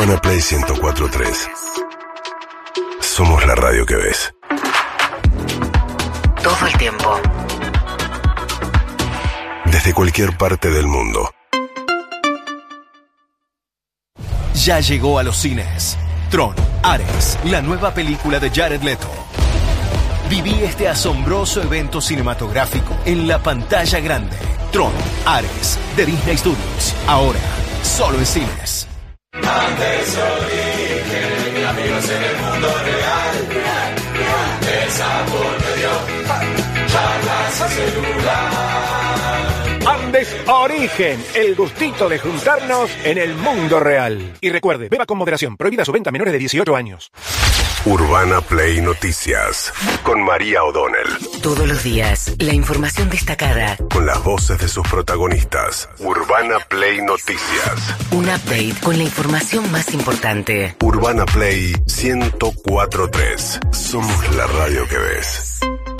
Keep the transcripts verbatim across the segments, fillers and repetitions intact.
Urbana Play ciento cuatro punto tres. Somos la radio que ves. Todo el tiempo. Desde cualquier parte del mundo. Ya llegó a los cines. Tron, Ares, la nueva película de Jared Leto. Viví este asombroso evento cinematográfico en la pantalla grande. Tron, Ares, de Disney Studios. Ahora, solo en cines. Antes origen, amigos en el mundo real. Esa por medio, charlas y celular. Andes Origen, el gustito de juntarnos en el mundo real. Y recuerde, beba con moderación, prohibida su venta a menores de dieciocho años. Urbana Play Noticias, con María O'Donnell. Todos los días, la información destacada. Con las voces de sus protagonistas. Urbana Play Noticias. Un update con la información más importante. Urbana Play ciento cuatro punto tres. Somos la radio que ves.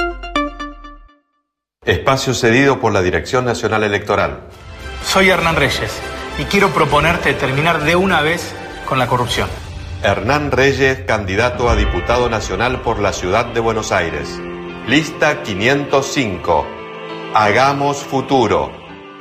Espacio cedido por la Dirección Nacional Electoral. Soy Hernán Reyes y quiero proponerte terminar de una vez con la corrupción. Hernán Reyes, candidato a diputado nacional por la ciudad de Buenos Aires. Lista quinientos cinco. Hagamos futuro.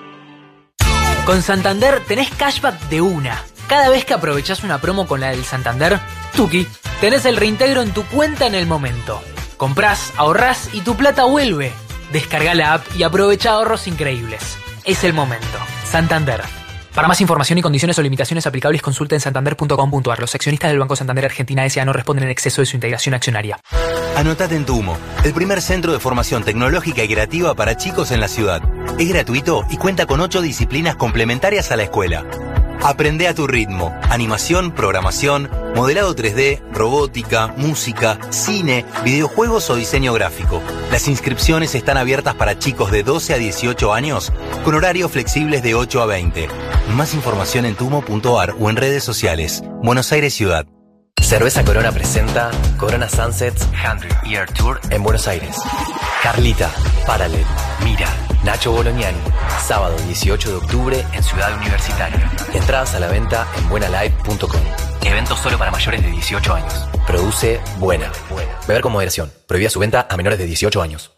Con Santander tenés cashback de una. Cada vez que aprovechás una promo con la del Santander, tuki, tenés el reintegro en tu cuenta en el momento. Comprás, ahorrás y tu plata vuelve. Descarga la app y aprovecha ahorros increíbles. Es el momento. Santander. Para más información y condiciones o limitaciones aplicables, consulta en santander punto com punto a r. Los accionistas del Banco Santander Argentina S A no responden en exceso de su integración accionaria. Anotate en Tumo, el primer centro de formación tecnológica y creativa para chicos en la ciudad. Es gratuito y cuenta con ocho disciplinas complementarias a la escuela. Aprende a tu ritmo. Animación, programación, modelado tres D, robótica, música, cine, videojuegos o diseño gráfico. Las inscripciones están abiertas para chicos de doce a dieciocho años con horarios flexibles de ocho a veinte. Más información en tumo punto a r o en redes sociales. Buenos Aires Ciudad. Cerveza Corona presenta Corona Sunsets cien Year Tour en Buenos Aires. Carlita, Paralel, Mira, Nacho Bolognani. Sábado dieciocho de octubre en Ciudad Universitaria. Entradas a la venta en buena live punto com. Evento solo para mayores de dieciocho años. Produce Buena. Beber con moderación. Prohibida su venta a menores de dieciocho años.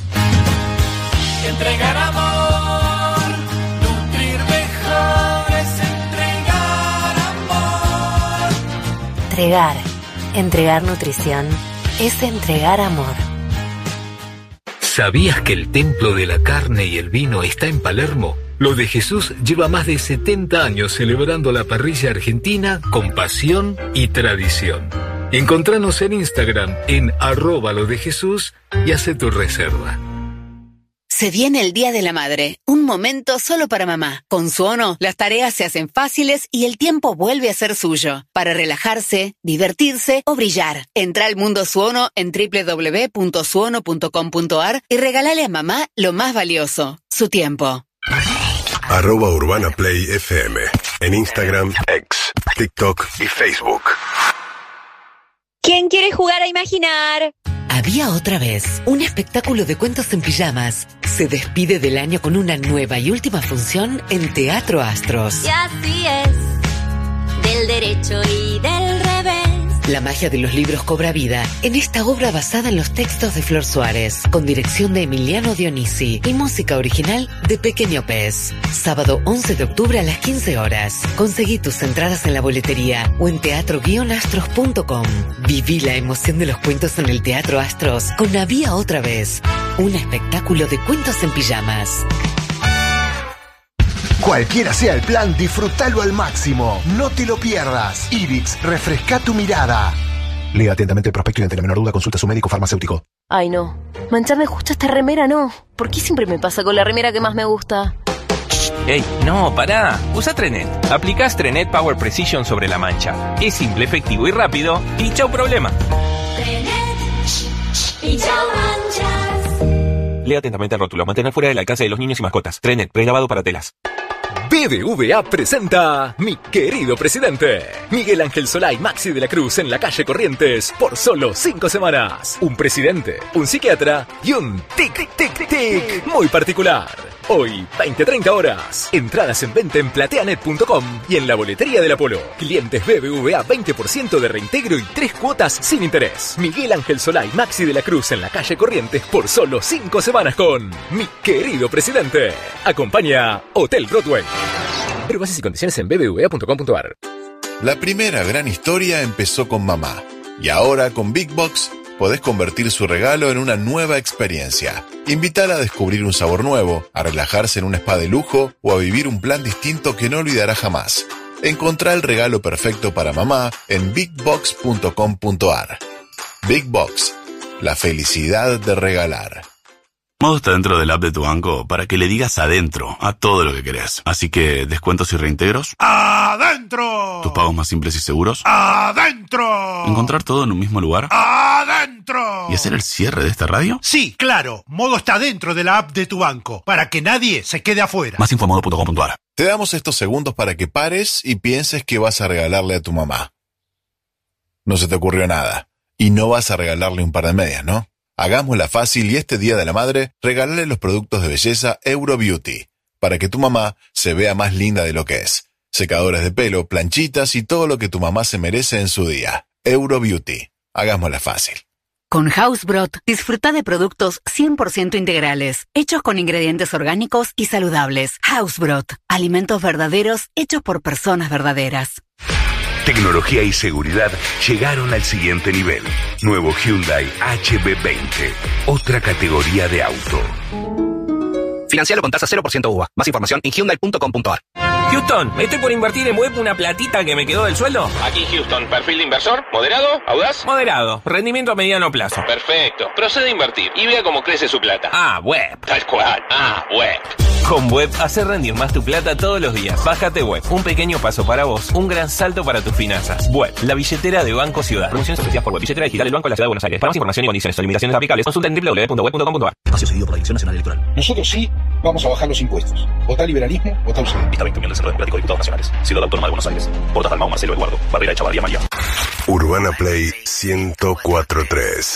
Entregar amor, nutrir mejor es entregar amor. Entregar. Entregar nutrición es entregar amor. ¿Sabías que el templo de la carne y el vino está en Palermo? Lo de Jesús lleva más de setenta años celebrando la parrilla argentina con pasión y tradición. Encontranos en Instagram en arroba lo de Jesús y hace tu reserva. Se viene el Día de la Madre, un momento solo para mamá. Con Suono, las tareas se hacen fáciles y el tiempo vuelve a ser suyo. Para relajarse, divertirse o brillar. Entra al mundo Suono en doble u doble u doble u punto suono punto com punto a r y regálale a mamá lo más valioso, su tiempo. Arroba Urbana Play F M. En Instagram, X, TikTok y Facebook. ¿Quién quiere jugar a imaginar? Había otra vez un espectáculo de cuentos en pijamas. Se despide del año con una nueva y última función en Teatro Astros. Y así es, del derecho y del revés. La magia de los libros cobra vida en esta obra basada en los textos de Flor Suárez, con dirección de Emiliano Dionisi y música original de Pequeño Pez. Sábado once de octubre a las quince horas. Conseguí tus entradas en la boletería o en teatro guion astros punto com. Viví la emoción de los cuentos en el Teatro Astros con Había Otra Vez, un espectáculo de cuentos en pijamas. Cualquiera sea el plan, disfrútalo al máximo. No te lo pierdas. Ibix, refresca tu mirada. Lea atentamente el prospecto y ante la menor duda consulta a su médico farmacéutico. Ay, no. Mancharme justo esta remera, no. ¿Por qué siempre me pasa con la remera que más me gusta? ¡Ey! No, pará. Usa Trenet. Aplicás Trenet Power Precision sobre la mancha. Es simple, efectivo y rápido. Y chau problema. Trenet y chau manchas. Lea atentamente el rótulo. Mantener fuera del alcance de los niños y mascotas. Trenet, prelavado para telas. B B V A presenta Mi Querido Presidente. Miguel Ángel Solá y Maxi de la Cruz en la calle Corrientes por solo cinco semanas. Un presidente, un psiquiatra y un tic tic tic muy particular. Hoy, veinte a treinta horas. Entradas en venta en plateanet punto com y en la boletería del Apolo. Clientes B B V A veinte por ciento de reintegro y tres cuotas sin interés. Miguel Ángel Solá y Maxi de la Cruz en la calle Corrientes por solo cinco semanas con Mi Querido Presidente. Acompaña Hotel Broadway. Pero bases y condiciones en b b v a punto com punto a r. La primera gran historia empezó con mamá. Y ahora con Big Box podés convertir su regalo en una nueva experiencia. Invítala a descubrir un sabor nuevo, a relajarse en un spa de lujo o a vivir un plan distinto que no olvidará jamás. Encontrá el regalo perfecto para mamá en big box punto com punto a r. Big Box, la felicidad de regalar. Modo está dentro del app de tu banco para que le digas adentro a todo lo que querés. Así que, ¿descuentos y reintegros? ¡Adentro! ¿Tus pagos más simples y seguros? ¡Adentro! ¿Encontrar todo en un mismo lugar? ¡Adentro! ¿Y hacer el cierre de esta radio? Sí, claro. Modo está dentro de la app de tu banco, para que nadie se quede afuera. Más info en modo punto com punto a r. Te damos estos segundos para que pares y pienses que vas a regalarle a tu mamá. No se te ocurrió nada. Y no vas a regalarle un par de medias, ¿no? Hagámosla fácil y este Día de la Madre, regálale los productos de belleza Euro Beauty, para que tu mamá se vea más linda de lo que es. Secadores de pelo, planchitas y todo lo que tu mamá se merece en su día. Euro Beauty. Hagámosla fácil. Con Housebrot, disfruta de productos cien por ciento integrales, hechos con ingredientes orgánicos y saludables. Housebrot, alimentos verdaderos hechos por personas verdaderas. Tecnología y seguridad llegaron al siguiente nivel. Nuevo Hyundai H B veinte, otra categoría de auto. Financialo con tasa cero por ciento U V A. Más información en hyundai punto com punto a r. Houston, estoy por invertir en web una platita que me quedó del sueldo. Aquí Houston, perfil de inversor, moderado, audaz. Moderado, rendimiento a mediano plazo. Perfecto, procede a invertir y vea cómo crece su plata. Ah, web. Tal cual, ah, web. Con Web, hacer rendir más tu plata todos los días. Bájate Web, un pequeño paso para vos, un gran salto para tus finanzas. Web, la billetera de Banco Ciudad. Promociones ofrecidas por Web, billetera digital del Banco de la Ciudad de Buenos Aires. Para más información y condiciones o limitaciones aplicables, consulta en doble u doble u doble u punto web punto com punto a r. Espacio cedido por la Dirección Nacional Electoral. Nosotros sí vamos a bajar los impuestos. Votá liberalismo, votá U C D. Lista veinte Unión del Centro Democrático de Diputados Nacionales. Ciudad Autónoma de Buenos Aires. Portas Dalmau, Marcelo Eduardo. Barrera de Chavarría María. Urbana Play ciento cuatro punto tres.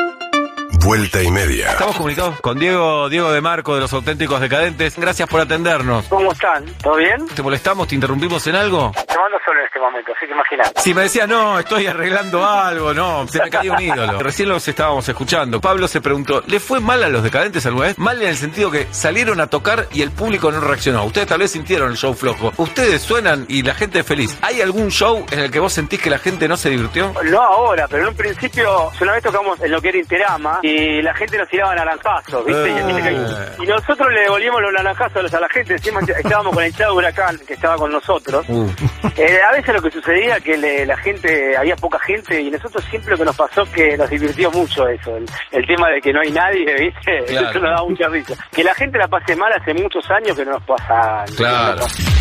Vuelta y media. Estamos comunicados con Diego, Diego de Marco de Los Auténticos Decadentes. Gracias por atendernos. ¿Cómo están? ¿Todo bien? ¿Te molestamos? ¿Te interrumpimos en algo? Te mando solo en este momento, así que imagínate. Si me decía, no, estoy arreglando algo, no, se me cayó un ídolo. Recién los estábamos escuchando. Pablo se preguntó, ¿le fue mal a los Decadentes alguna vez? Mal en el sentido que salieron a tocar y el público no reaccionó. Ustedes tal vez sintieron el show flojo. Ustedes suenan y la gente es feliz. ¿Hay algún show en el que vos sentís que la gente no se divirtió? No ahora, pero en un principio, una vez tocamos en lo que era Interama y la gente nos tiraba naranjazos, ¿viste? Eh. Y nosotros le devolvíamos los naranjazos a la gente. Encima estábamos con el Chavo Huracán, que estaba con nosotros. Uh. Eh, a veces lo que sucedía que le, la gente, había poca gente, y nosotros siempre lo que nos pasó que nos divirtió mucho eso, el, el tema de que no hay nadie, ¿viste? Claro. Eso nos da mucha risa. Que la gente la pase mal hace muchos años que no nos pasa. Claro. No nos pasa.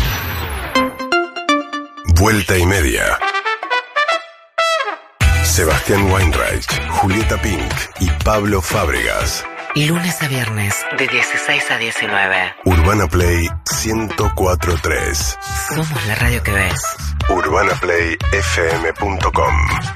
Vuelta y media. Sebastián Weinreich, Julieta Pink y Pablo Fábregas. Lunes a viernes, de dieciséis a diecinueve. Urbana Play ciento cuatro punto tres. Somos la radio que ves. urbana play f m punto com.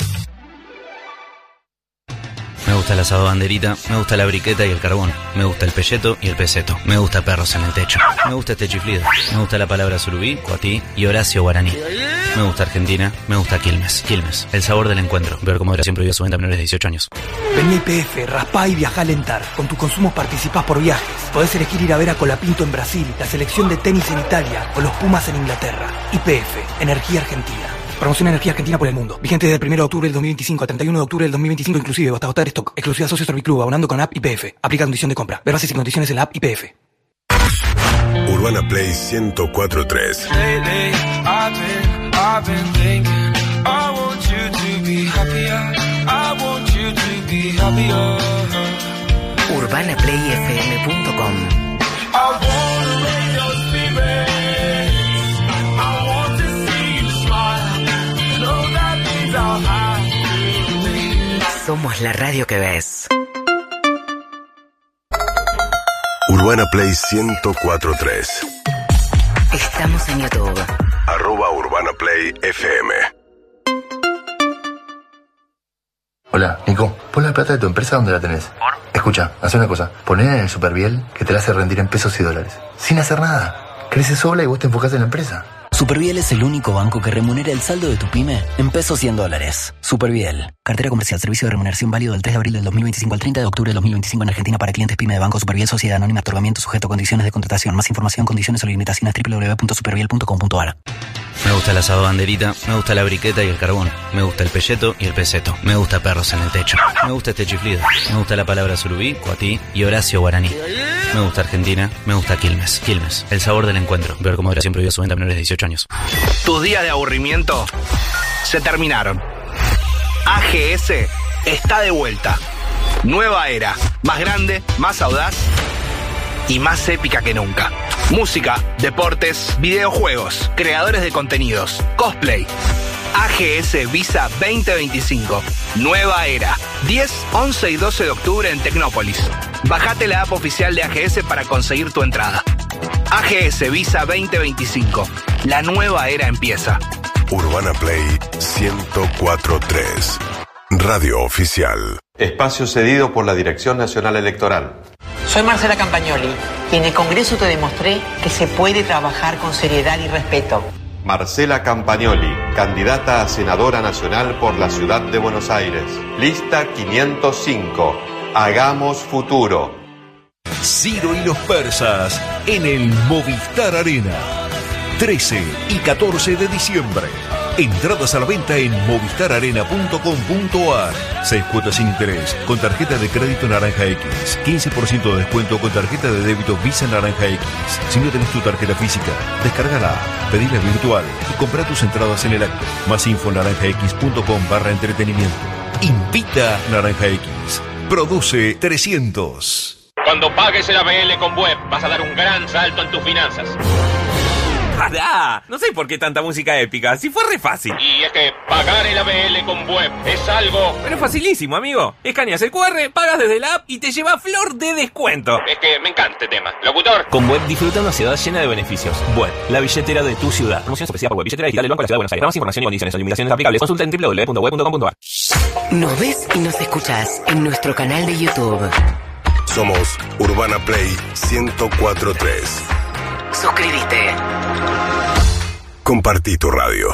Me gusta el asado banderita, me gusta la briqueta y el carbón, me gusta el pelleto y el peseto, me gusta perros en el techo, me gusta este chiflido, me gusta la palabra surubí, coatí y Horacio Guaraní. Me gusta Argentina, me gusta Quilmes. Quilmes, el sabor del encuentro. Ver cómo moderación prohibida su venta a menores de dieciocho años. Vení a I P F, raspá y viajá a Lentar. Con tu consumo participás por viajes. Podés elegir ir a ver a Colapinto en Brasil, la selección de tenis en Italia o los Pumas en Inglaterra. I P F, Energía Argentina. Promoción Energía Argentina por el mundo. Vigente desde el primero de octubre del dos mil veinticinco al treinta y uno de octubre del dos mil veinticinco inclusive, hasta agotar stock. Exclusiva Socios Serviclub, abonando con app I P F. Aplica condición de compra. Ver bases y condiciones en la app I P F. Urbana Play ciento cuatro punto tres. I've been thinking, I want you to be happier. I want you to be happier. urbana play f m punto com. I wanna raise your spirits. I want to see you smile. Know that things are happening. Somos la radio que ves. Urbana Play ciento cuatro punto tres. Estamos en YouTube. Arroba Urbana Play F M. Hola, Nico, ¿pon la plata de tu empresa dónde la tenés? ¿Por? Escucha, haz una cosa. Poné en el Superviel que te la hace rendir en pesos y dólares. Sin hacer nada. Crece sola y vos te enfocás en la empresa. Superviel es el único banco que remunera el saldo de tu pyme en pesos y en dólares. Superviel. Cartera comercial. Servicio de remuneración válido del tres de abril del dos mil veinticinco al treinta de octubre del dos mil veinticinco en Argentina para clientes pyme de Banco Superviel Sociedad Anónima. Otorgamiento sujeto a condiciones de contratación. Más información, condiciones o limitaciones doble u doble u doble u punto superviel punto com punto a r. Me gusta el asado banderita, me gusta la briqueta y el carbón, me gusta el pelleto y el peseto, me gusta perros en el techo, me gusta este chiflido, me gusta la palabra surubí, cuatí y Horacio Guaraní. Me gusta Argentina, me gusta Quilmes. Quilmes, el sabor del encuentro. Ver con moderación, prohibido su venta a menores de dieciocho años. Tus días de aburrimiento se terminaron. A G S está de vuelta. Nueva era, más grande, más audaz y más épica que nunca. Música, deportes, videojuegos, creadores de contenidos, cosplay. A G S Visa veinte veinticinco. Nueva era. diez, once y doce de octubre en Tecnópolis. Bajate la app oficial de A G S para conseguir tu entrada. A G S Visa veinte veinticinco. La nueva era empieza. Urbana Play ciento cuatro punto tres. Radio oficial. Espacio cedido por la Dirección Nacional Electoral. Soy Marcela Campagnoli y en el Congreso te demostré que se puede trabajar con seriedad y respeto. Marcela Campagnoli, candidata a senadora nacional por la ciudad de Buenos Aires. Lista quinientos cinco. Hagamos futuro. Ciro y los persas en el Movistar Arena. trece y catorce de diciembre. Entradas a la venta en movistar arena punto com punto a r. Seis cuotas sin interés con tarjeta de crédito Naranja X. quince por ciento de descuento con tarjeta de débito Visa Naranja X. Si no tenés tu tarjeta física, descárgala, pedila virtual y compra tus entradas en el acto. Más info en naranjax.com barra entretenimiento. Invita Naranja X. Produce trescientos. Cuando pagues el A B L con Web, vas a dar un gran salto en tus finanzas. ¡Pará! No sé por qué tanta música épica, si fue re fácil. Y es que pagar el A B L con Web es algo... Pero es facilísimo, amigo. Escaneas el cu erre, pagas desde la app y te lleva flor de descuento. Es que me encanta este tema. Locutor. Con Web disfruta una ciudad llena de beneficios. Web, la billetera de tu ciudad. Promoción especial por Web, billetera digital del Banco de la Ciudad de Buenos Aires. Para más información y condiciones o limitaciones aplicables, consulta en doble u doble u doble u punto web punto com punto a r. Nos ves y nos escuchás en nuestro canal de YouTube. Somos Urbana Play ciento cuatro punto tres. Suscríbete. Compartí tu radio.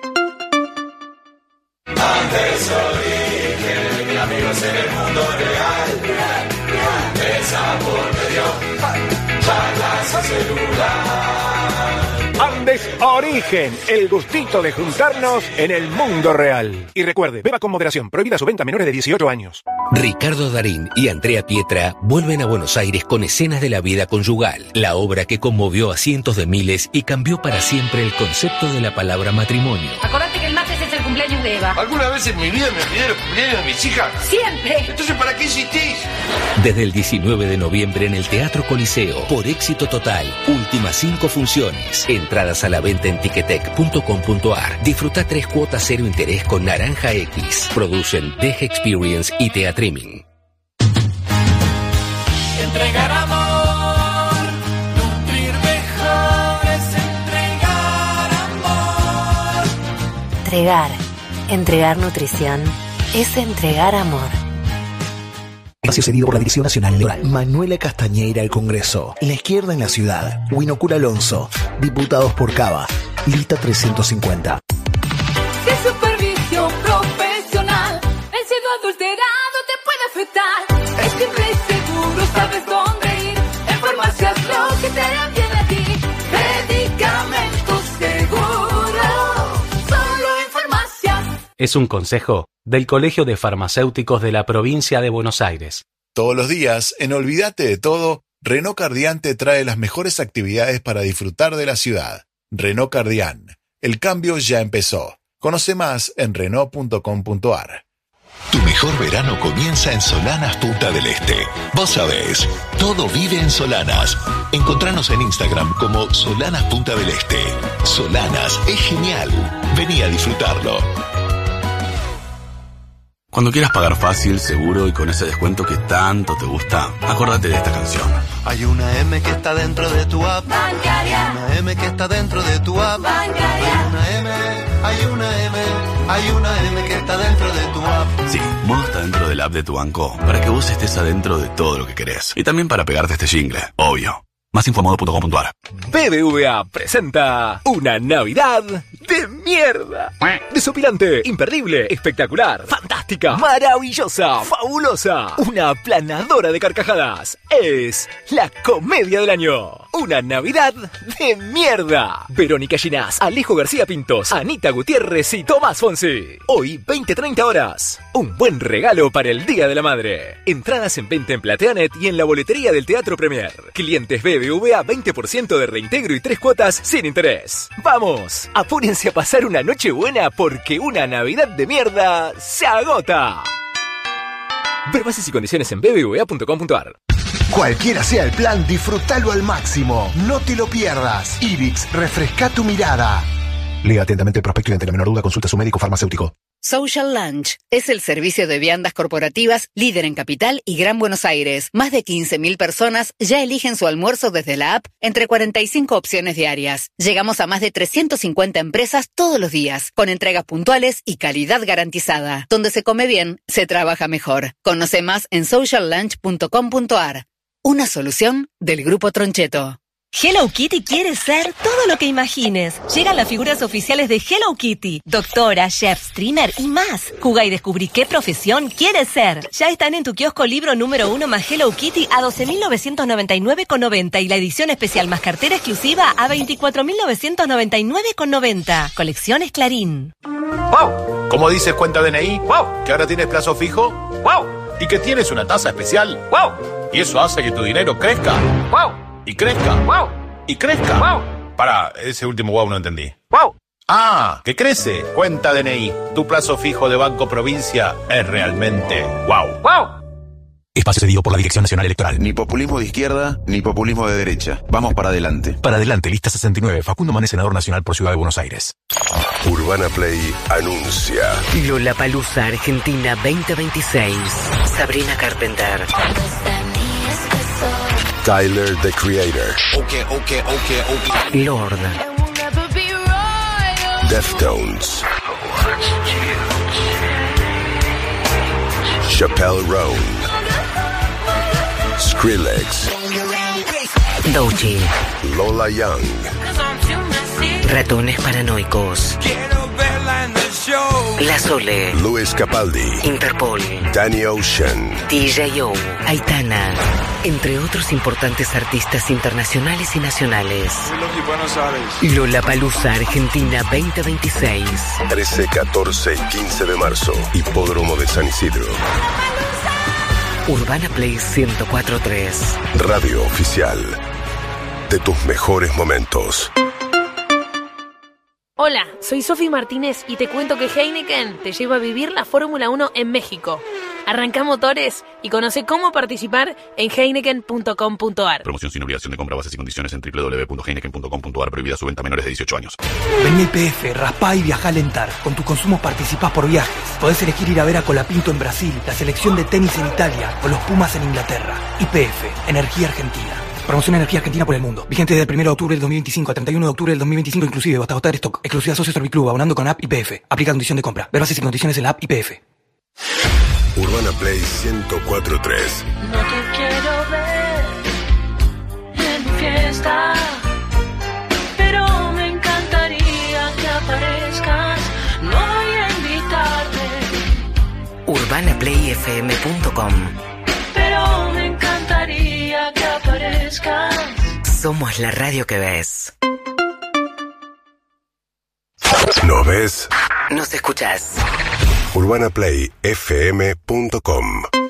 Antes origen, amigos en el mundo real, real, real. El sabor me dio charlas a celular. Andes Origen, el gustito de juntarnos en el mundo real. Y recuerde, beba con moderación, prohibida su venta a menores de dieciocho años. Ricardo Darín y Andrea Pietra vuelven a Buenos Aires con Escenas de la vida conyugal, la obra que conmovió a cientos de miles y cambió para siempre el concepto de la palabra matrimonio. Acordate que el martes es el cumpleaños de Eva. ¿Alguna vez en mi vida me olvidé los cumpleaños de mis hijas? Siempre. Entonces, ¿para qué insistís? Desde el diecinueve de noviembre en el Teatro Coliseo, por éxito total, últimas cinco funciones. Entradas a la venta en ticketek punto com punto a r. Disfruta tres cuotas cero interés con Naranja X. Producen Deje Experience y Teatriming. Entregar amor, nutrir mejor es entregar amor. Entregar, entregar nutrición es entregar amor. Espacio cedido por la Dirección Nacional Electoral. Manuela Castañeira al Congreso. La izquierda en la ciudad. Winocura Alonso. Diputados por Cava. Lista trescientos cincuenta. Si supervisión profesional, el cielo adulterado te puede afectar. Es simple y seguro, sabes dónde ir. En farmacias lo que te hará bien a ti. Medicamentos seguros, solo en farmacias. Es un consejo del Colegio de Farmacéuticos de la Provincia de Buenos Aires. Todos los días, en Olvídate de Todo, Renault Cardián te trae las mejores actividades para disfrutar de la ciudad. Renault Cardián. El cambio ya empezó. Conoce más en renault punto com punto a r. Tu mejor verano comienza en Solanas Punta del Este. Vos sabés, todo vive en Solanas. Encontranos en Instagram como Solanas Punta del Este. Solanas es genial. Vení a disfrutarlo. Cuando quieras pagar fácil, seguro y con ese descuento que tanto te gusta, acuérdate de esta canción. Hay una M que está dentro de tu app bancaria. Una M que está dentro de tu app bancaria. Hay una M, hay una M Hay una M que está dentro de tu app. Sí, Modo está dentro del app de tu banco para que vos estés adentro de todo lo que querés. Y también para pegarte este jingle, obvio. Más info modo punto com punto a r. B B V A presenta una Navidad de mierda. Desopilante, imperdible, espectacular, fantástica, maravillosa, fabulosa. Una aplanadora de carcajadas. Es la comedia del año. Una Navidad de mierda. Verónica Ginás, Alejo García Pintos, Anita Gutiérrez y Tomás Fonsi. Hoy, veinte treinta horas. Un buen regalo para el Día de la Madre. Entradas en venta en Plateanet y en la boletería del Teatro Premier. Clientes B B V A veinte por ciento de reintegro y tres cuotas sin interés. ¡Vamos! Apúrense a pasar una noche buena porque una Navidad de mierda se agota. Ver bases y condiciones en b b v a punto com punto a r. Cualquiera sea el plan, disfrútalo al máximo. No te lo pierdas. Ibix, refresca tu mirada. Lea atentamente el prospecto y ante la menor duda consulta a su médico farmacéutico. Social Lunch es el servicio de viandas corporativas líder en Capital y Gran Buenos Aires. Más de quince mil personas ya eligen su almuerzo desde la app entre cuarenta y cinco opciones diarias. Llegamos a más de trescientas cincuenta empresas todos los días, con entregas puntuales y calidad garantizada. Donde se come bien, se trabaja mejor. Conoce más en social lunch punto com punto a r. Una solución del Grupo Troncheto. Hello Kitty quiere ser todo lo que imagines. Llegan las figuras oficiales de Hello Kitty. Doctora, chef, streamer y más. Juga y descubrí qué profesión quieres ser. Ya están en tu kiosco libro número uno más Hello Kitty a doce mil novecientos noventa y nueve con noventa y la edición especial más cartera exclusiva a veinticuatro mil novecientos noventa y nueve con noventa. Colecciones Clarín. ¡Wow! ¿Cómo dices cuenta D N I? ¡Wow! ¿Que ahora tienes plazo fijo? ¡Wow! ¿Y que tienes una tasa especial? ¡Wow! Y eso hace que tu dinero crezca. ¡Wow! Y crezca. ¡Wow! Y crezca. ¡Wow! Para, ese último wow no entendí. ¡Wow! Ah, que crece. Cuenta D N I. Tu plazo fijo de Banco Provincia es realmente wow. ¡Wow! Espacio cedido por la Dirección Nacional Electoral. Ni populismo de izquierda, ni populismo de derecha. Vamos para adelante. Para adelante, lista sesenta y nueve. Facundo Manes, senador nacional por Ciudad de Buenos Aires. Urbana Play anuncia. Lollapalooza Argentina veinte veintiséis. Sabrina Carpenter. Tyler, the Creator. Okay, okay, okay, okay. Lord. Deftones. Chappelle Roan. Skrillex. Doechii. Lola Young. Ratones Paranoicos. La Sole. Luis Capaldi. Interpol. Danny Ocean. D J O. Aitana. Entre otros importantes artistas internacionales y nacionales. Lollapalooza Argentina veinte veintiséis. trece, catorce y quince de marzo. Hipódromo de San Isidro. Urbana Play ciento cuatro punto tres. Radio oficial de tus mejores momentos. Hola, soy Sofi Martínez y te cuento que Heineken te lleva a vivir la Fórmula uno en México. Arranca motores y conoce cómo participar en heineken punto com punto a r. Promoción sin obligación de compra, bases y condiciones en doble u doble u doble u punto heineken punto com punto a r. Prohibida su venta a menores de dieciocho años. Vení a I P F, raspá y viajá a Lentar. Con tus consumos participás por viajes. Podés elegir ir a ver a Colapinto en Brasil, la selección de tenis en Italia o los Pumas en Inglaterra. I P F, Energía Argentina. Promoción Energía Argentina por el mundo. Vigente desde el primero de octubre del dos mil veinticinco al treinta y uno de octubre del dos mil veinticinco inclusive, hasta agotar stock. Exclusiva Socio Serviclub, abonando con app I P F. Aplica condición de compra. Ver bases y condiciones en la app I P F. Urbana Play ciento cuatro punto tres. No te quiero ver en mi fiesta, pero me encantaría que aparezcas. No voy a invitarte. urbana play f m punto com. Pero me encantaría que aparezcas. Somos la radio que ves. ¿Nos ves? Nos escuchás. urbana play f m punto com.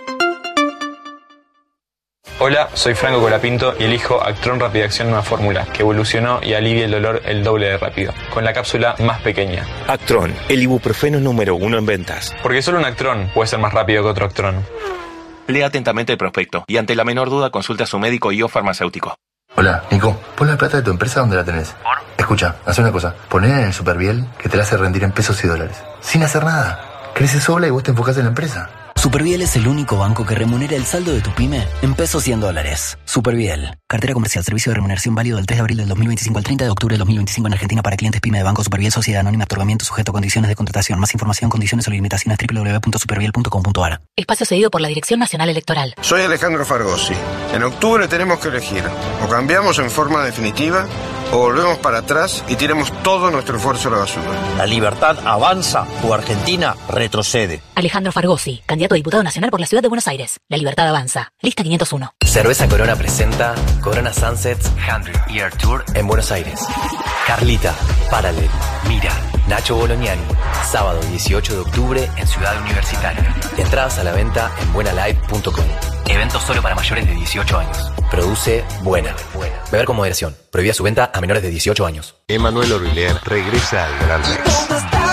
Hola, soy Franco Colapinto y elijo Actron Rapidación Nueva Fórmula, que evolucionó y alivia el dolor el doble de rápido, con la cápsula más pequeña. Actron, el ibuprofeno número uno en ventas. Porque solo un Actron puede ser más rápido que otro Actron. Lea atentamente el prospecto y ante la menor duda consulte a su médico y o farmacéutico. Hola, Nico, pon la plata de tu empresa donde la tenés. ¿Por? Escucha, haz una cosa, ponela en el Superviel que te la hace rendir en pesos y dólares. Sin hacer nada. Crece sola y vos te enfocás en la empresa. Superviel es el único banco que remunera el saldo de tu pyme en pesos y en dólares. Superviel. Cartera comercial, servicio de remuneración válido del tres de abril del dos mil veinticinco al treinta de octubre del dos mil veinticinco en Argentina para clientes PYME de Banco Superviel Sociedad Anónima, otorgamiento sujeto a condiciones de contratación. Más información, condiciones o limitaciones doble u doble u doble u punto superviel punto com punto a r. Espacio cedido por la Dirección Nacional Electoral. Soy Alejandro Fargosi. En octubre tenemos que elegir. O cambiamos en forma definitiva o volvemos para atrás y tiramos todo nuestro esfuerzo a la basura. La libertad avanza o Argentina retrocede. Alejandro Fargosi, candidato a diputado nacional por la Ciudad de Buenos Aires. La libertad avanza. Lista quinientos uno. Cerveza Corona presenta Corona Sunsets cien Year Tour en Buenos Aires. Carlita, Paralel, Mira, Nacho Bolognani. Sábado dieciocho de octubre en Ciudad Universitaria. Entradas a la venta en buena live punto com. Evento solo para mayores de dieciocho años. Produce Buena. Beber con moderación. Prohibida su venta a menores de dieciocho años. Emanuel Orvillier regresa al Gran Rex.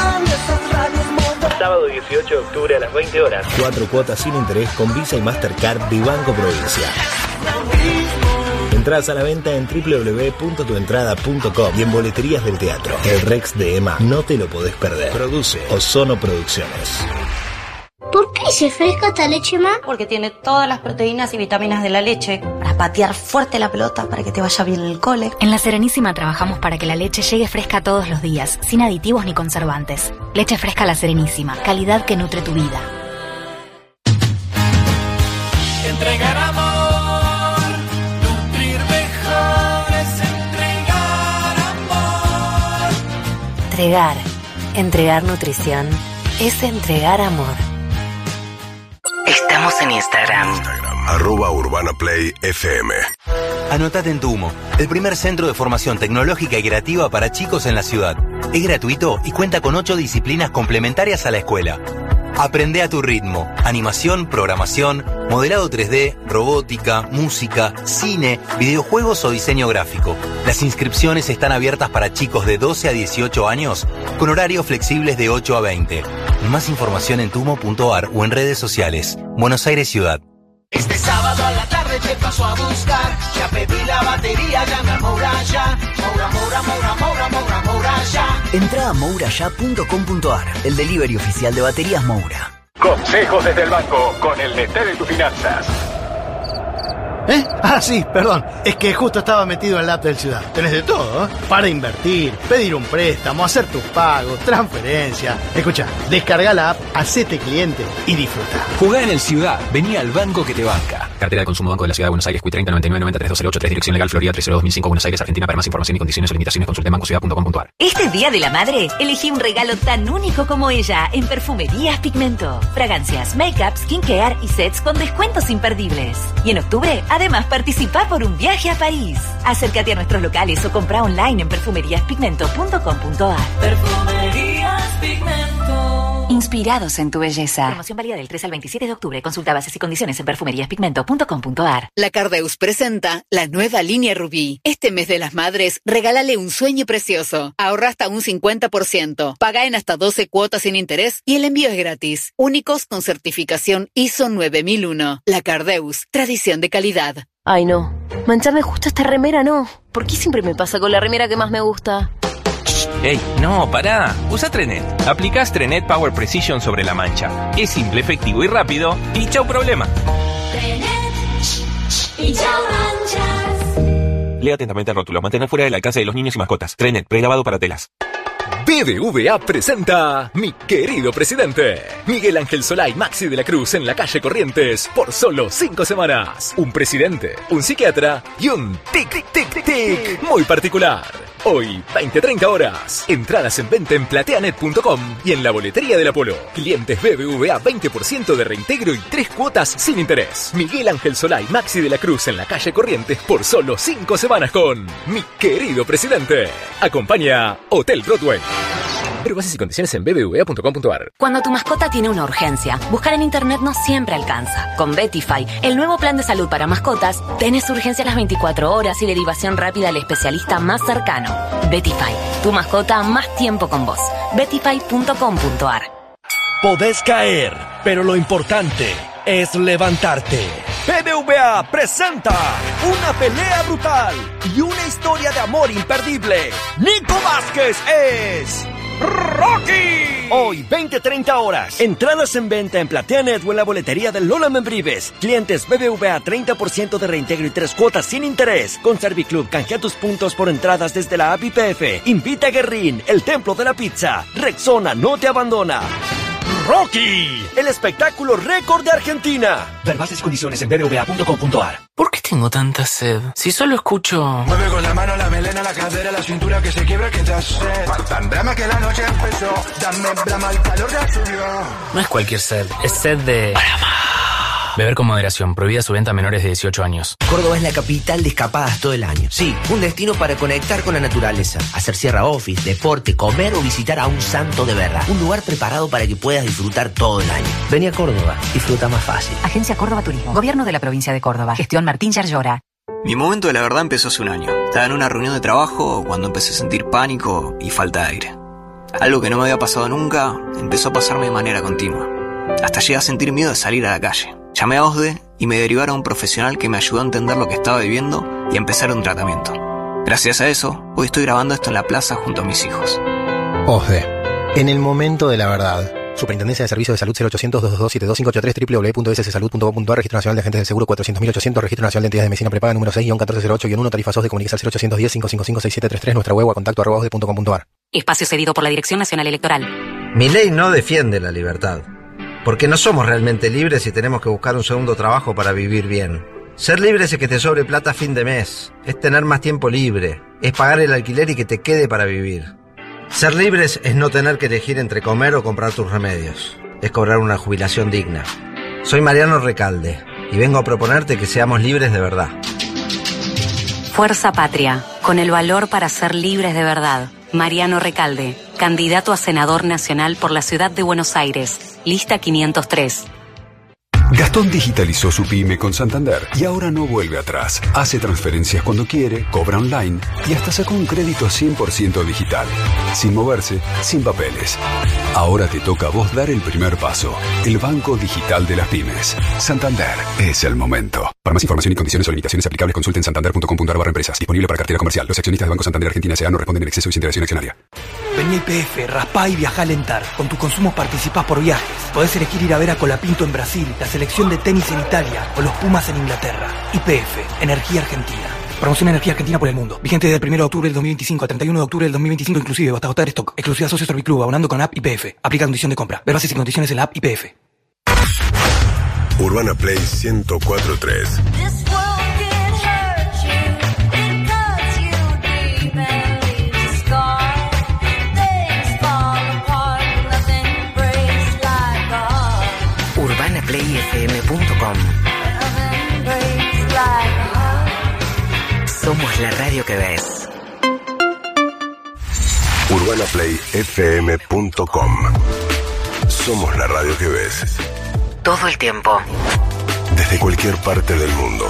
Sábado dieciocho de octubre a las veinte horas. Cuatro cuotas sin interés con Visa y Mastercard de Banco Provincia. Entradas a la venta en doble u doble u doble u punto tu entrada punto com y en boleterías del teatro. El Rex de Ema no te lo podés perder. Produce Ozono Producciones. ¿Por qué se fresca esta leche, ma? Porque tiene todas las proteínas y vitaminas de la leche para patear fuerte la pelota, para que te vaya bien el cole. En La Serenísima trabajamos para que la leche llegue fresca todos los días, sin aditivos ni conservantes. Leche fresca La Serenísima, calidad que nutre tu vida. Entregar amor, nutrir mejor es entregar amor. Entregar, entregar nutrición, es entregar amor. Estamos en Instagram. Arroba Urbana Play F M. Anotate en Tumo, el primer centro de formación tecnológica y creativa para chicos en la ciudad. Es gratuito y cuenta con ocho disciplinas complementarias a la escuela. Aprende a tu ritmo. Animación, programación, modelado tres D, robótica, música, cine, videojuegos o diseño gráfico. Las inscripciones están abiertas para chicos de doce a dieciocho años con horarios flexibles de ocho a veinte. Más información en tumo punto a r o en redes sociales. Buenos Aires Ciudad. Este sábado a la tarde te paso a buscar. Ya pedí la batería, llama a Moura ya. Moura, Moura, Moura, Moura, Moura, Moura ya. Entra a moura ya punto com punto a r, el delivery oficial de baterías Moura. Consejos desde el banco con el D T de tus finanzas. ¿Eh? Ah, sí, perdón. Es que justo estaba metido en la app del Ciudad. Tenés de todo, ¿eh? Para invertir, pedir un préstamo, hacer tus pagos, transferencia. Escucha, descarga la app, hacete cliente y disfruta. Jugá en el Ciudad. Vení al banco que te banca. Cartera de consumo Banco de la Ciudad de Buenos Aires. Q treinta noventa y nueve noventa treinta y dos cero ocho tres. Dirección legal Florida tres cero dos mil cinco Buenos Aires, Argentina. Para más información y condiciones o limitaciones consulte banco ciudad punto com punto a r. Este Día de la Madre, elegí un regalo tan único como ella en Perfumerías Pigmento. Fragancias, make-up, skincare y sets con descuentos imperdibles. Y en octubre, además, participa por un viaje a París. Acércate a nuestros locales o compra online en perfumerías pigmento punto com punto a r. Perfumerías Pigmento. Inspirados en tu belleza. Promoción válida del tres al veintisiete de octubre. Consulta bases y condiciones en perfumerías pigmento punto com punto a r. La Cardeus presenta la nueva línea Rubí. Este mes de las madres, regálale un sueño precioso. Ahorra hasta un cincuenta por ciento. Paga en hasta doce cuotas sin interés y el envío es gratis. Únicos con certificación I S O nueve mil uno. La Cardeus, tradición de calidad. Ay, no. Mancharme justo esta remera, no. ¿Por qué siempre me pasa con la remera que más me gusta? ¡Ey! No, pará. Usa Trenet. Aplicás Trenet Power Precision sobre la mancha. Es simple, efectivo y rápido. Y chau problema. Trenet y chau manchas. Lea atentamente el rótulo. Mantener fuera del alcance de los niños y mascotas. Trenet, prelavado para telas. B B V A presenta Mi Querido Presidente. Miguel Ángel Solá y Maxi de la Cruz en la calle Corrientes por solo cinco semanas. Un presidente, un psiquiatra y un tic tic tic muy particular. Hoy, veinte a treinta horas. Entradas en venta en plateanet punto com y en la boletería del Apolo. Clientes B B V A veinte por ciento de reintegro y tres cuotas sin interés. Miguel Ángel Solá y Maxi de la Cruz en la calle Corrientes por solo cinco semanas con Mi Querido Presidente. Acompaña Hotel Broadway. Pero bases y condiciones en b b v a punto com punto a r. Cuando tu mascota tiene una urgencia, buscar en internet no siempre alcanza. Con Betify, el nuevo plan de salud para mascotas, tenés urgencia a las veinticuatro horas y derivación rápida al especialista más cercano. Betify, tu mascota más tiempo con vos. betify punto com punto a r. Podés caer, pero lo importante es levantarte. B B V A presenta una pelea brutal y una historia de amor imperdible. Nico Vázquez es Rocky. Hoy, veinte a treinta horas. Entradas en venta en PlateaNet o en la boletería del Lola Membrives. Clientes B B V A treinta por ciento de reintegro y tres cuotas sin interés. Con Serviclub, canjea tus puntos por entradas desde la app Y P F. Invita a Guerrín, el templo de la pizza. Rexona no te abandona. Rocky, el espectáculo récord de Argentina. Ver bases y condiciones en b b v a punto com punto a r. ¿Por qué tengo tanta sed? Si solo escucho... Mueve con la mano, la melena, la cadera, la cintura que se quiebra, que te hace. Tan brama que la noche empezó. Dame brama, el calor ya subió. No es cualquier sed, es sed de... Beber con moderación, prohibida su venta a menores de dieciocho años. Córdoba es la capital de escapadas todo el año. Sí, un destino para conectar con la naturaleza, hacer sierra office, deporte, comer o visitar a un santo de verdad. Un lugar preparado para que puedas disfrutar todo el año. Vení a Córdoba, disfruta más fácil. Agencia Córdoba Turismo, Gobierno de la Provincia de Córdoba, Gestión Martín Yarlora. Mi momento de la verdad empezó hace un año. Estaba en una reunión de trabajo cuando empecé a sentir pánico y falta de aire. Algo que no me había pasado nunca empezó a pasarme de manera continua. Hasta llegué a sentir miedo de salir a la calle. Llamé a OSDE y me derivaron a un profesional que me ayudó a entender lo que estaba viviendo y a empezar un tratamiento. Gracias a eso, hoy estoy grabando esto en la plaza junto a mis hijos. OSDE, en el momento de la verdad. Superintendencia de Servicios de Salud cero ochocientos, dos dos dos, siete dos cinco ocho tres, doble u doble u doble u punto s s salud punto com punto a r, Registro Nacional de Agentes del Seguro cuatrocientos mil ochocientos, Registro Nacional de Entidades de Medicina Prepaga número seis guión catorce cero ocho guión uno, tarifa SOS de comunicación cero ochocientos diez, cinco cinco cinco, seis siete tres tres, nuestra web o a contacto arroba osde punto com punto a r. Espacio cedido por la Dirección Nacional Electoral. Mi ley no defiende la libertad, porque no somos realmente libres y tenemos que buscar un segundo trabajo para vivir bien. Ser libre es que te sobre plata a fin de mes, es tener más tiempo libre, es pagar el alquiler y que te quede para vivir. Ser libres es no tener que elegir entre comer o comprar tus remedios, es cobrar una jubilación digna. Soy Mariano Recalde y vengo a proponerte que seamos libres de verdad. Fuerza Patria, con el valor para ser libres de verdad. Mariano Recalde, candidato a senador nacional por la ciudad de Buenos Aires, lista quinientos tres. Gastón digitalizó su pyme con Santander y ahora no vuelve atrás. Hace transferencias cuando quiere, cobra online y hasta sacó un crédito cien por ciento digital. Sin moverse, sin papeles. Ahora te toca a vos dar el primer paso. El Banco Digital de las Pymes. Santander es el momento. Para más información y condiciones o limitaciones aplicables, consulten santander punto com punto a r barra empresas. Disponible para cartera comercial. Los accionistas del Banco Santander Argentina S A no responden en exceso y sin integración accionaria. Vení a I P F, raspá y viajá a Alentar. Con tus consumos participás por viajes. Podés elegir ir a ver a Colapinto en Brasil, la selección de tenis en Italia o los Pumas en Inglaterra. I P F, Energía Argentina. Promoción Energía Argentina por el mundo. Vigente desde el primero de octubre del dos mil veinticinco al treinta y uno de octubre del dos mil veinticinco inclusive, hasta agotar stock. Exclusiva Socio Serviclub, abonando con app I P F. Aplica condición de compra. Ver bases y condiciones en la app I P F. Urbana Play ciento cuatro punto tres. urbana play f m punto com. Somos la radio que ves. urbana play f m punto com. Somos la radio que ves. Todo el tiempo. Desde cualquier parte del mundo.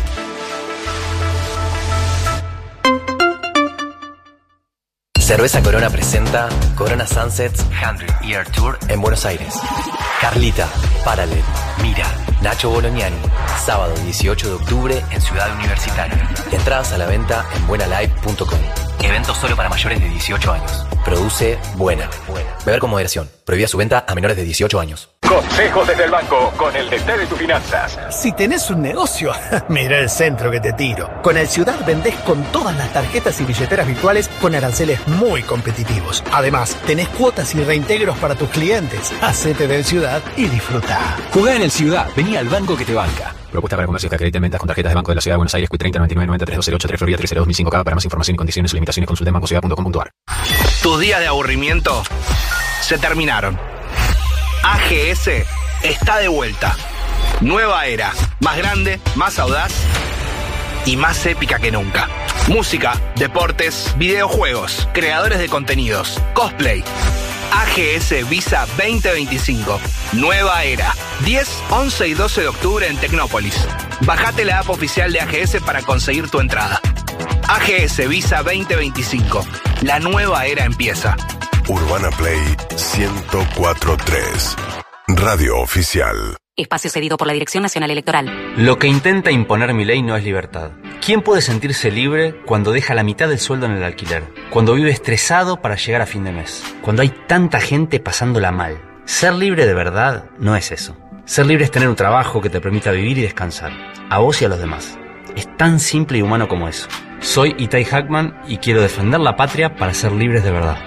Cerveza Corona presenta Corona Sunsets cien Year Tour en Buenos Aires. Carlita, Paralel, Mira, Nacho Bolognani. Sábado dieciocho de octubre en Ciudad Universitaria. Entradas a la venta en buena live punto com. Evento solo para mayores de dieciocho años. Produce Buena. Beber con moderación. Prohibida su venta a menores de dieciocho años. Consejos desde el banco, con el D T de tus finanzas. Si tenés un negocio, mira el centro que te tiro. Con el Ciudad vendés con todas las tarjetas y billeteras virtuales con aranceles muy competitivos. Además, tenés cuotas y reintegros para tus clientes. Hacete del Ciudad y disfruta. Jugá en el Ciudad, vení al banco que te banca. Propuesta para comercios que acrediten ventas con tarjetas de Banco de la Ciudad de Buenos Aires, Q treinta, noventa y nueve, noventa, tres dos cero ocho, tres, Florida tres cero dos mil cinco. K. Para más información y condiciones o limitaciones consulten banco ciudad punto com punto a r. Tus días de aburrimiento se terminaron. A G S está de vuelta. Nueva era, más grande, más audaz y más épica que nunca. Música, deportes, videojuegos, creadores de contenidos, cosplay. A G S Visa veinte veinticinco. Nueva era. diez, once y doce de octubre en Tecnópolis. Bajate la app oficial de A G S para conseguir tu entrada. A G S Visa veinte veinticinco. La nueva era empieza. Urbana Play ciento cuatro punto tres. Radio oficial. Espacio cedido por la Dirección Nacional Electoral. Lo que intenta imponer mi ley no es libertad. ¿Quién puede sentirse libre cuando deja la mitad del sueldo en el alquiler? Cuando vive estresado para llegar a fin de mes. Cuando hay tanta gente pasándola mal. Ser libre de verdad no es eso. Ser libre es tener un trabajo que te permita vivir y descansar. A vos y a los demás. Es tan simple y humano como eso. Soy Itai Hackman y quiero defender la patria para ser libres de verdad.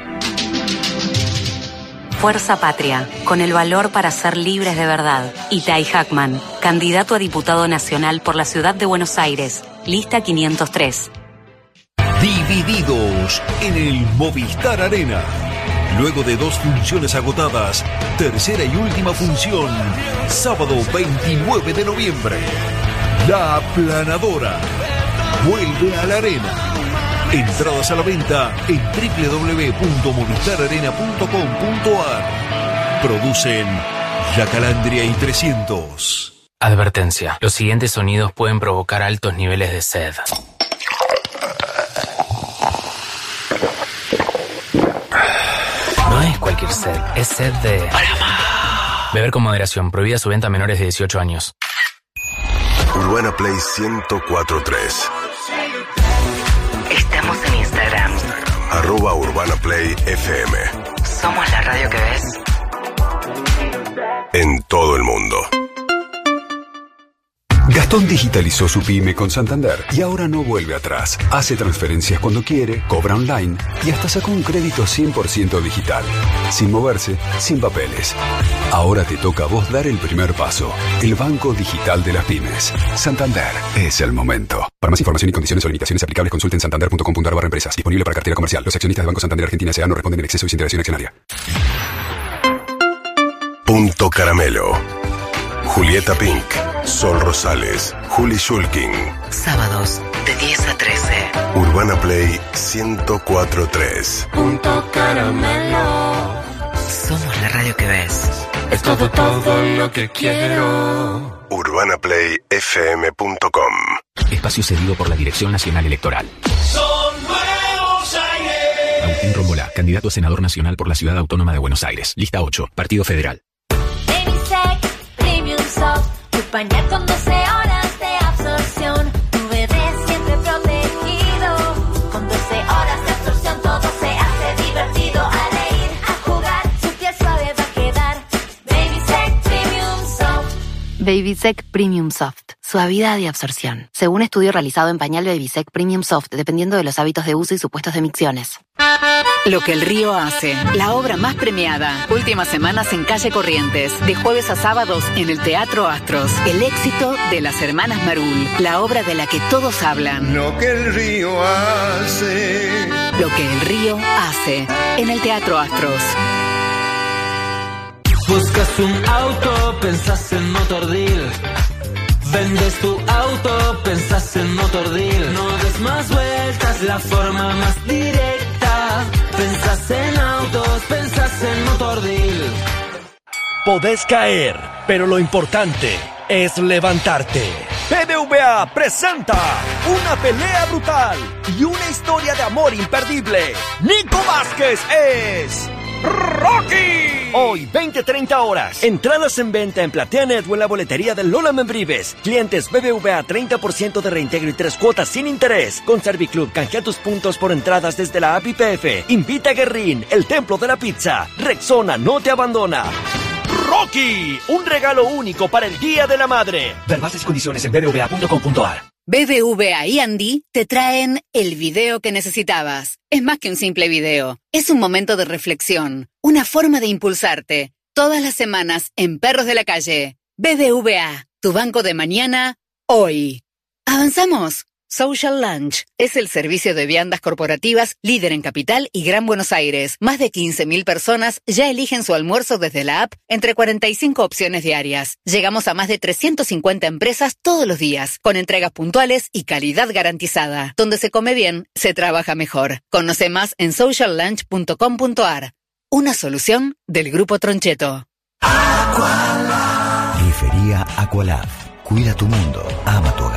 Fuerza Patria, con el valor para ser libres de verdad. Itai Hackman, candidato a diputado nacional por la ciudad de Buenos Aires. Lista quinientos tres. Divididos en el Movistar Arena. Luego de dos funciones agotadas, tercera y última función, sábado veintinueve de noviembre. La Aplanadora vuelve a la arena. Entradas a la venta en doble u doble u doble u punto movistar arena punto com punto a r. Producen Yacalandria y trescientos. Advertencia. Los siguientes sonidos pueden provocar altos niveles de sed. No es cualquier sed, es sed de... Beber con moderación. Prohibida su venta a menores de dieciocho años. Urbana Play ciento cuatro punto tres. Estamos en Instagram. Arroba Urbana Play F M. Somos la radio que ves en todo el mundo. Gastón digitalizó su pyme con Santander y ahora no vuelve atrás. Hace transferencias cuando quiere, cobra online y hasta sacó un crédito cien por ciento digital. Sin moverse, sin papeles. Ahora te toca a vos dar el primer paso. El banco digital de las pymes. Santander es el momento. Para más información y condiciones o limitaciones aplicables, consulten santander punto com punto a r barra empresas. Disponible para cartera comercial. Los accionistas del Banco Santander Argentina S A no responden en exceso y sin integración accionaria. Punto Caramelo. Julieta Pink, Sol Rosales, Juli Shulkin. Sábados de diez a trece. Urbana Play ciento cuatro punto tres. Punto Caramelo. Somos la radio que ves. Es todo, todo lo que quiero. urbana play f m punto com. Espacio cedido por la Dirección Nacional Electoral. Son Buenos Aires. Agustín Rómbola, candidato a senador nacional por la Ciudad Autónoma de Buenos Aires. Lista ocho, Partido Federal. Premium Soft, tu pañal con doce horas de absorción, tu bebé siempre protegido, con doce horas de absorción todo se hace divertido, al ir a jugar, su piel suave va a quedar. Babysec Premium Soft. Babysec Premium Soft, suavidad y absorción. Según estudio realizado en pañal Babysec Premium Soft, dependiendo de los hábitos de uso y supuestos de micciones. Lo que el río hace, la obra más premiada. Últimas semanas en Calle Corrientes, de jueves a sábados en el Teatro Astros. El éxito de las hermanas Marul, la obra de la que todos hablan. Lo que el río hace. Lo que el río hace, en el Teatro Astros. Buscas un auto, pensás en Motordeal. Vendes tu auto, pensás en Motordeal. No des más vueltas, la forma más directa. Pensás en autos, pensás en Motordeal. Podés caer, pero lo importante es levantarte. B B V A presenta una pelea brutal y una historia de amor imperdible. Nico Vázquez es Rocky. Hoy, veinte treinta horas. Entradas en venta en PlateaNet o en la boletería del Lola Membrives. Clientes B B V A treinta por ciento de reintegro y tres cuotas sin interés. Con Serviclub, canjea tus puntos por entradas desde la app I P F. Invita a Guerrín, el templo de la pizza. Rexona no te abandona. Rocky, un regalo único para el Día de la Madre. Ver bases y condiciones en b b v a punto com punto a r. B B V A y Andy te traen el video que necesitabas. Es más que un simple video. Es un momento de reflexión, una forma de impulsarte. Todas las semanas en Perros de la Calle. B B V A, tu banco de mañana, hoy. ¿Avanzamos? Social Lunch es el servicio de viandas corporativas líder en Capital y Gran Buenos Aires. Más de quince mil personas ya eligen su almuerzo desde la app entre cuarenta y cinco opciones diarias. Llegamos a más de trescientas cincuenta empresas todos los días, con entregas puntuales y calidad garantizada. Donde se come bien, se trabaja mejor. Conoce más en social lunch punto com punto a r. Una solución del Grupo Troncheto. Grifería Aqualab. Cuida tu mundo, ama tu hogar.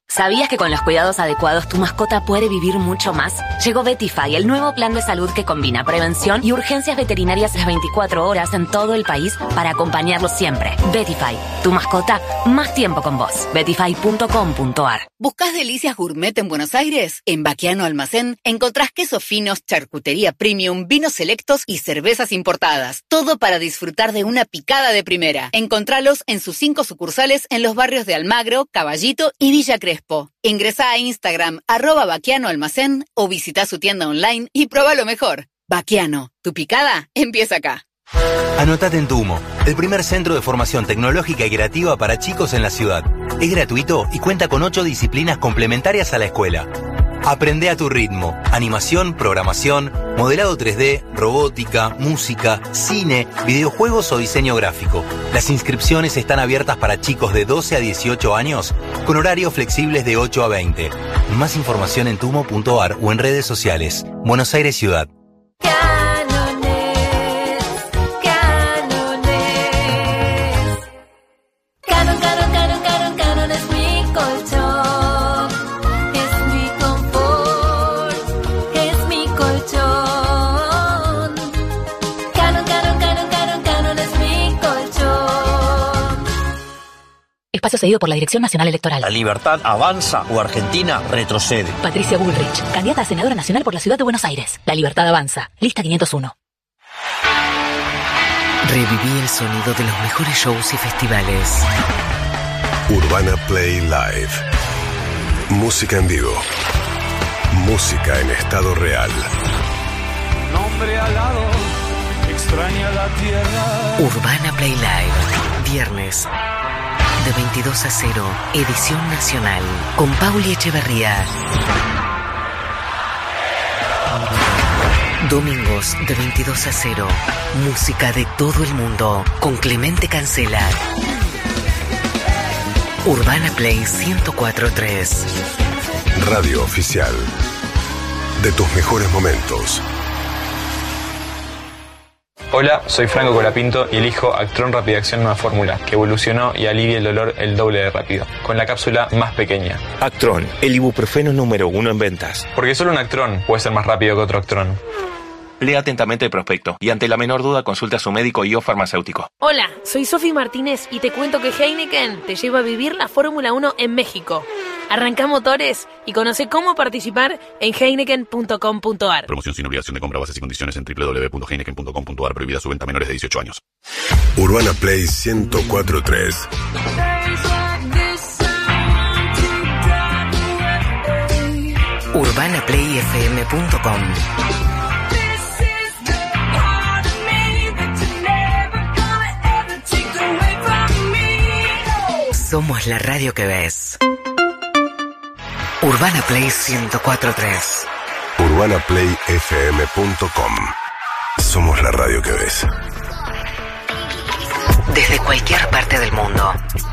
¿Sabías que con los cuidados adecuados tu mascota puede vivir mucho más? Llegó Vetify, el nuevo plan de salud que combina prevención y urgencias veterinarias las veinticuatro horas en todo el país para acompañarlos siempre. Vetify, tu mascota, más tiempo con vos. vetify punto com punto ar. ¿Buscás delicias gourmet en Buenos Aires? En Baquiano Almacén encontrás quesos finos, charcutería premium, vinos selectos y cervezas importadas. Todo para disfrutar de una picada de primera. Encontralos en sus cinco sucursales en los barrios de Almagro, Caballito y Villa Crespo. Ingresá a Instagram, arroba Baquiano Almacén, o visita su tienda online y prueba lo mejor. Baquiano, tu picada empieza acá. Anotate en Tumo, el primer centro de formación tecnológica y creativa para chicos en la ciudad. Es gratuito y cuenta con ocho disciplinas complementarias a la escuela. Aprende a tu ritmo. Animación, programación, modelado tres D, robótica, música, cine, videojuegos o diseño gráfico. Las inscripciones están abiertas para chicos de doce a dieciocho años con horarios flexibles de ocho a veinte. Más información en tumo punto ar o en redes sociales. Buenos Aires Ciudad. Canon, Canon, Canon, Canon, Canon es mi colchón, es mi confort, es mi colchón. Canon, Canon, Canon, Canon, Canon es mi colchón. Espacio cedido por la Dirección Nacional Electoral. La libertad avanza o Argentina retrocede. Patricia Bullrich, candidata a senadora nacional por la Ciudad de Buenos Aires. La libertad avanza. Lista quinientos uno. Reviví el sonido de los mejores shows y festivales. Urbana Play Live. Música en vivo. Música en estado real. Nombre alado, extraña la tierra. Urbana Play Live. Viernes. De veintidós a cero. Edición nacional. Con Pauli Echeverría. Domingos de veintidós a cero. Música de todo el mundo. Con Clemente Cancela. Urbana Play ciento cuatro punto tres. Radio oficial. De tus mejores momentos. Hola, soy Franco Colapinto y elijo Actron Rapidación Nueva Fórmula, que evolucionó y alivia el dolor el doble de rápido, con la cápsula más pequeña. Actron, el ibuprofeno número uno en ventas. Porque solo un Actron puede ser más rápido que otro Actron. Lea atentamente el prospecto y ante la menor duda consulta a su médico y o farmacéutico. Hola, soy Sofi Martínez y te cuento que Heineken te lleva a vivir la Fórmula uno en México. Arrancá motores y conoce cómo participar en heineken punto com punto ar. Promoción sin obligación de compra, bases y condiciones en doble u doble u doble u punto heineken punto com punto ar. Prohibida su venta a menores de dieciocho años. Urbana Play ciento cuatro punto tres. urbana play f m punto com. Somos la radio que ves. Urbana Play ciento cuatro punto tres. urbana play f m punto com. Somos la radio que ves. Desde cualquier parte del mundo.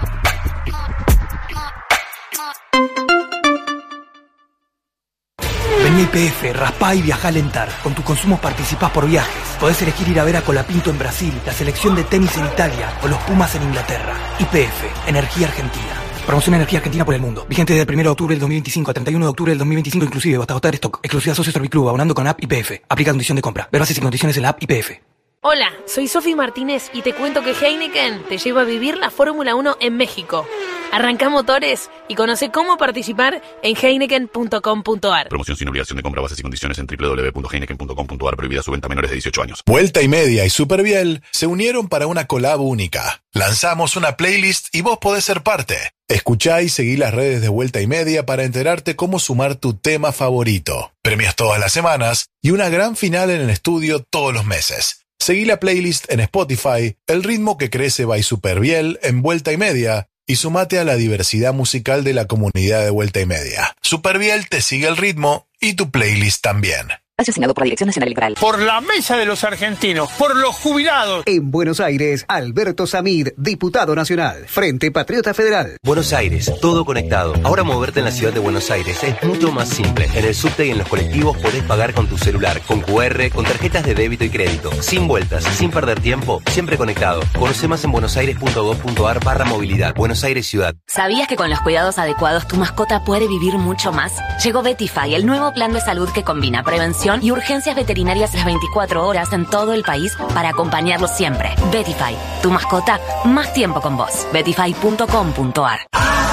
Vení a I P F, raspá y viajá a alentar. Con tus consumos participás por viajes. Podés elegir ir a ver a Colapinto en Brasil, la selección de tenis en Italia o los Pumas en Inglaterra. I P F, Energía Argentina. Promoción Energía Argentina por el mundo. Vigente desde el primero de octubre del dos mil veinticinco a treinta y uno de octubre del dos mil veinticinco inclusive hasta agotar stock. Exclusiva Socio Serviclub, abonando con app I P F. Aplica condición de compra. Ver bases y condiciones en la app I P F. Hola, soy Sofi Martínez y te cuento que Heineken te lleva a vivir la Fórmula uno en México. Arrancá motores y conoce cómo participar en heineken punto com punto ar. Promoción sin obligación de compra, bases y condiciones en doble u doble u doble u punto heineken punto com punto ar. Prohibida su venta a menores de dieciocho años. Vuelta y Media y Superbiel se unieron para una collab única. Lanzamos una playlist y vos podés ser parte. Escuchá y seguí las redes de Vuelta y Media para enterarte cómo sumar tu tema favorito. Premios todas las semanas y una gran final en el estudio todos los meses. Seguí la playlist en Spotify, El ritmo que crece by Superbiel en Vuelta y Media y sumate a la diversidad musical de la comunidad de Vuelta y Media. Superbiel te sigue el ritmo y tu playlist también. Asignado por la Dirección Nacional Electoral. Por la mesa de los argentinos, por los jubilados. En Buenos Aires, Alberto Samid, diputado nacional, Frente Patriota Federal. Buenos Aires, todo conectado. Ahora moverte en la ciudad de Buenos Aires es mucho más simple. En el subte y en los colectivos podés pagar con tu celular, con cu erre, con tarjetas de débito y crédito. Sin vueltas, sin perder tiempo, siempre conectado. Conoce más en buenosaires.gov.ar barra movilidad. Buenos Aires Ciudad. ¿Sabías que con los cuidados adecuados tu mascota puede vivir mucho más? Llegó Betify, el nuevo plan de salud que combina prevención y urgencias veterinarias las veinticuatro horas en todo el país para acompañarlos siempre. Betify, tu mascota, más tiempo con vos. betify punto com punto ar.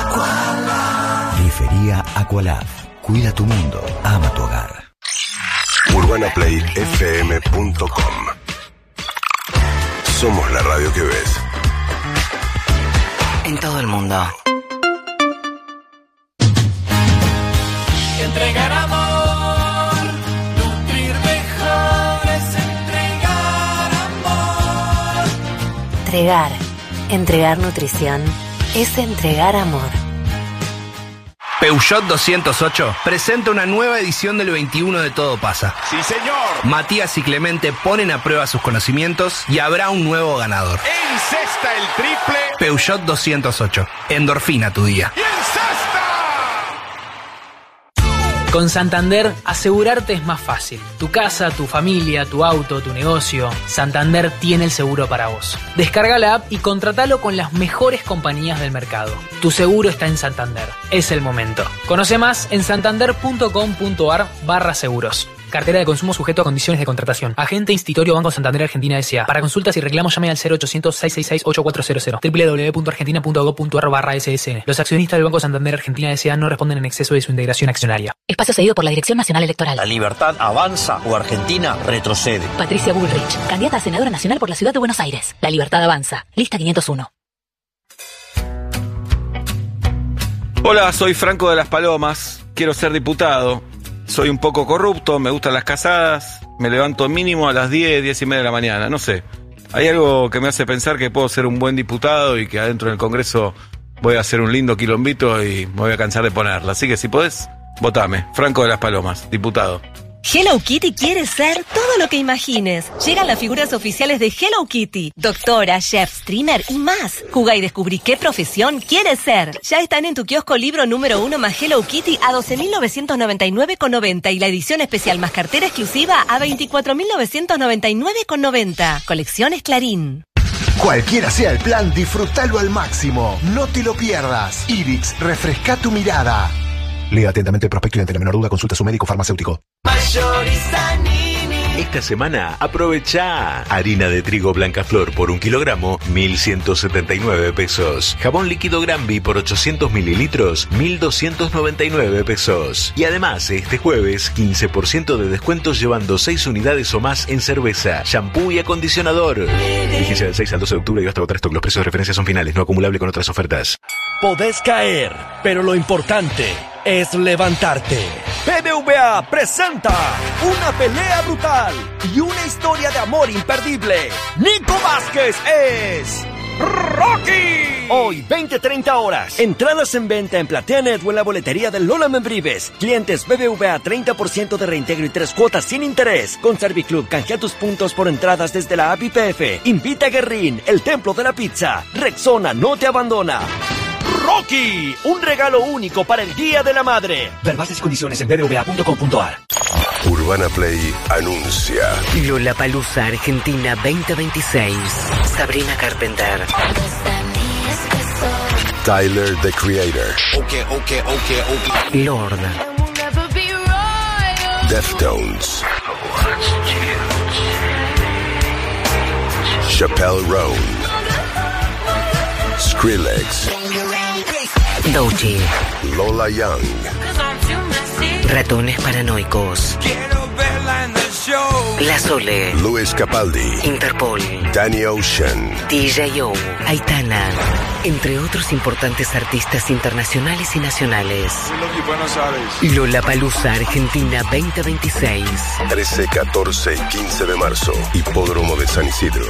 Grifería Aqualab. Cuida tu mundo, ama tu hogar. urbana play f m punto com. Somos la radio que ves. En todo el mundo. Entregar amor, nutrir mejor es entregar amor. Entregar, entregar nutrición, es entregar amor. Peugeot doscientos ocho presenta una nueva edición del veintiuno de Todo Pasa. ¡Sí, señor! Matías y Clemente ponen a prueba sus conocimientos y habrá un nuevo ganador. ¡Encesta el triple! Peugeot doscientos ocho. Endorfina tu día. ¡Y encesta! Con Santander, asegurarte es más fácil. Tu casa, tu familia, tu auto, tu negocio. Santander tiene el seguro para vos. Descarga la app y contratalo con las mejores compañías del mercado. Tu seguro está en Santander. Es el momento. Conoce más en santander punto com punto ar barra seguros. Cartera de consumo sujeto a condiciones de contratación. Agente Institutorio Banco Santander Argentina S A. Para consultas y reclamos llame al cero ochocientos, seiscientos sesenta y seis, ochenta y cuatro cero cero. doble u doble u doble u punto argentina punto gov punto ar barra ese ese ene. Los accionistas del Banco Santander Argentina S A no responden en exceso de su integración accionaria. Espacio cedido por la Dirección Nacional Electoral. La libertad avanza o Argentina retrocede. Patricia Bullrich, candidata a senadora nacional por la Ciudad de Buenos Aires. La libertad avanza. Lista quinientos uno. Hola, soy Franco de las Palomas. Quiero ser diputado. Soy un poco corrupto, me gustan las casadas, me levanto mínimo a las diez, diez y media de la mañana, no sé. Hay algo que me hace pensar que puedo ser un buen diputado y que adentro del Congreso voy a hacer un lindo quilombito y me voy a cansar de ponerla. Así que si podés, votame. Franco de las Palomas, diputado. Hello Kitty quiere ser todo lo que imagines. Llegan las figuras oficiales de Hello Kitty. Doctora, chef, streamer y más. Jugá y descubrí qué profesión quieres ser. Ya están en tu kiosco libro número uno más Hello Kitty a doce mil novecientos noventa y nueve con noventa y la edición especial más cartera exclusiva a veinticuatro mil novecientos noventa y nueve con noventa. Colecciones Clarín. Cualquiera sea el plan, disfrútalo al máximo. No te lo pierdas. Irix, refresca tu mirada. Lea atentamente el prospecto y ante la menor duda consulta a su médico farmacéutico. Esta semana aprovecha harina de trigo Blancaflor por un kilogramo, mil ciento setenta y nueve pesos. Jabón líquido Granby por ochocientos mililitros, mil doscientos noventa y nueve pesos. Y además, este jueves, quince por ciento de descuentos llevando seis unidades o más en cerveza, shampoo y acondicionador. Vigencia del seis al doce de octubre y hasta agotar stock. Los precios de referencia son finales, no acumulable con otras ofertas. Podés caer, pero lo importante es levantarte. B B V A presenta una pelea brutal y una historia de amor imperdible. Nico Vázquez es Rocky. Hoy, veinte treinta horas. Entradas en venta en PlateaNet o en la boletería del Lola Membrives. Clientes B B V A treinta por ciento de reintegro y tres cuotas sin interés. Con Serviclub canjea tus puntos por entradas desde la app I P F. Invita a Guerrín, el templo de la pizza. Rexona no te abandona. Rocky, un regalo único para el Día de la Madre. Ver bases y condiciones en b b v a punto com punto ar. Urbana Play anuncia Lollapalooza Argentina veinte veintiséis. Sabrina Carpenter. Tyler, the Creator. Okay, okay, okay, okay. Lord. Deftones. Chappelle Roan. Skrillex. Doechii. Lola Young. Ratones Paranoicos. La Sole. Luis Capaldi. Interpol. Danny Ocean. D J O. Aitana. Entre otros importantes artistas internacionales y nacionales. Lollapalooza Argentina veinte veintiséis. trece, catorce y quince de marzo. Hipódromo de San Isidro.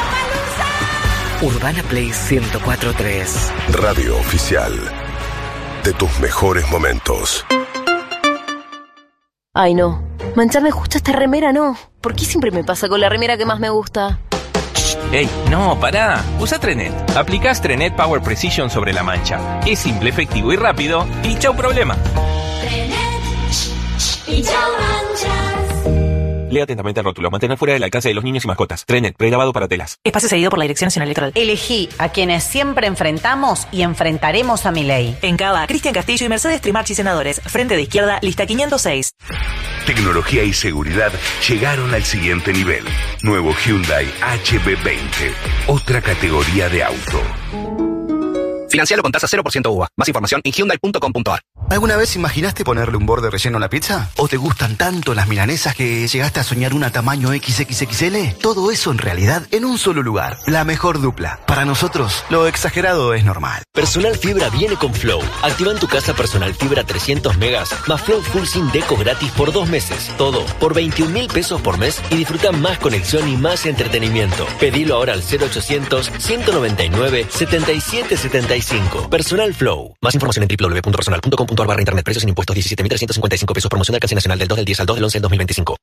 Urbana Play ciento cuatro punto tres. Radio oficial de tus mejores momentos. Ay, no. Mancharme justo esta remera, no. ¿Por qué siempre me pasa con la remera que más me gusta? ¡Ey! No, pará. Usa Trenet. Aplicás Trenet Power Precision sobre la mancha. Es simple, efectivo y rápido. Y chau problema. Trenet. Y chau manchas. Lea atentamente el rótulo. Mantener fuera del alcance de los niños y mascotas. Trenet. Prelavado para telas. Espacio cedido por la Dirección Nacional Electoral. Elegí a quienes siempre enfrentamos y enfrentaremos a Milei. En Cava, Cristian Castillo y Mercedes Trimarchi, senadores. Frente de Izquierda, lista quinientos seis. Tecnología y seguridad llegaron al siguiente nivel. Nuevo Hyundai H B veinte. Otra categoría de auto. Financialo con tasa cero por ciento U V A. Más información en hyundai punto com punto a r. ¿Alguna vez imaginaste ponerle un borde relleno a la pizza? ¿O te gustan tanto las milanesas que llegaste a soñar una tamaño equis equis equis ele? Todo eso en realidad en un solo lugar. La mejor dupla. Para nosotros, lo exagerado es normal. Personal Fibra viene con Flow. Activa en tu casa Personal Fibra trescientos megas más Flow Full Sin Deco gratis por dos meses. Todo por veintiún mil pesos por mes y disfruta más conexión y más entretenimiento. Pedilo ahora al cero ochocientos, ciento noventa y nueve, setenta y siete setenta y cinco. Personal Flow. Más información en doble u doble u doble u punto personal punto com punto a r barra internet. Precios sin impuestos diecisiete mil trescientos cincuenta y cinco pesos. Promoción de alcance nacional del dos del diez al dos del once del dos mil veinticinco.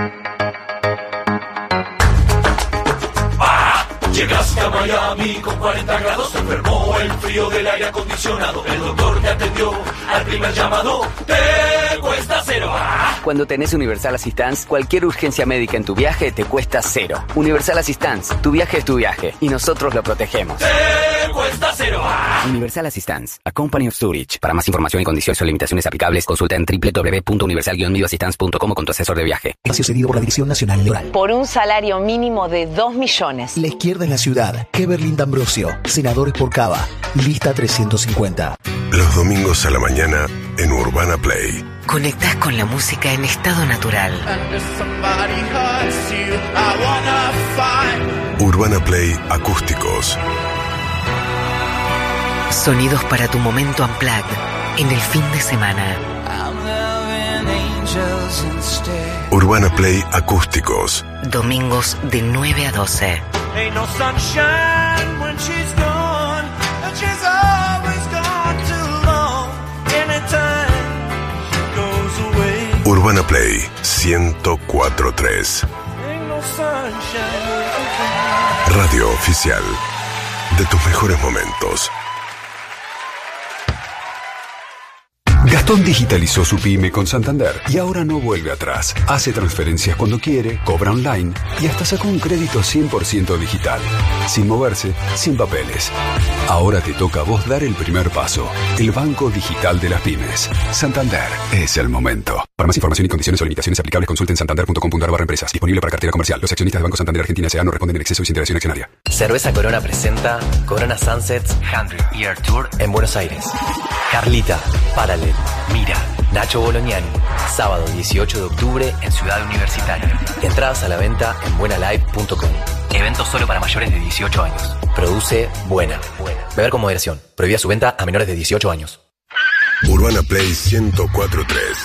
Llegaste a Miami con cuarenta grados, se enfermó el frío del aire acondicionado. El doctor te atendió al primer llamado, te cuesta cero. ¡Ah! Cuando tenés Universal Assistance, cualquier urgencia médica en tu viaje te cuesta cero. Universal Assistance, tu viaje es tu viaje y nosotros lo protegemos. Te cuesta cero. ¡Ah! Universal Assistance, a company of Zurich. Para más información y condiciones o limitaciones aplicables, consulta en doble u doble u doble u punto universal guion medio assistance punto com con tu asesor de viaje. Espacio cedido por la Dirección Nacional Electoral. Por un salario mínimo de dos millones. La izquierda en la ciudad. Keverlin D'Ambrosio. Senadores por Cava. Lista trescientos cincuenta. Los domingos a la mañana en Urbana Play. Conectás con la música en estado natural. Urbana Play Acústicos. Sonidos para tu momento unplugged en el fin de semana. Urbana Play Acústicos. Domingos de nueve a doce. Ain't no sunshine when she's gone, and she's always gone too long. Anytime she goes away. Urbana Play ciento cuatro punto tres. Ain't no sunshine. Radio oficial de tus mejores momentos. Gastón digitalizó su pyme con Santander y ahora no vuelve atrás. Hace transferencias cuando quiere, cobra online y hasta sacó un crédito cien por ciento digital. Sin moverse, sin papeles. Ahora te toca a vos dar el primer paso. El banco digital de las pymes. Santander es el momento. Para más información y condiciones o limitaciones aplicables, consulten santander punto com punto a r barra empresas. Disponible para cartera comercial. Los accionistas de Banco Santander Argentina S A no responden en exceso y sin interacción accionaria. Cerveza Corona presenta Corona Sunsets cien Year Tour en Buenos Aires. Carlita, Paralel, Mira, Nacho Bolognani. Sábado dieciocho de octubre en Ciudad Universitaria. Entradas a la venta en buena live punto com. Evento solo para mayores de dieciocho años. Produce Buena. Beber con moderación. Prohibida su venta a menores de dieciocho años. Urbana Play ciento cuatro punto tres.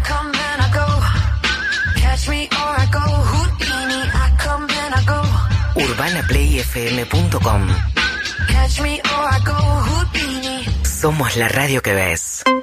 urbana play f m punto com. Somos la radio que ves.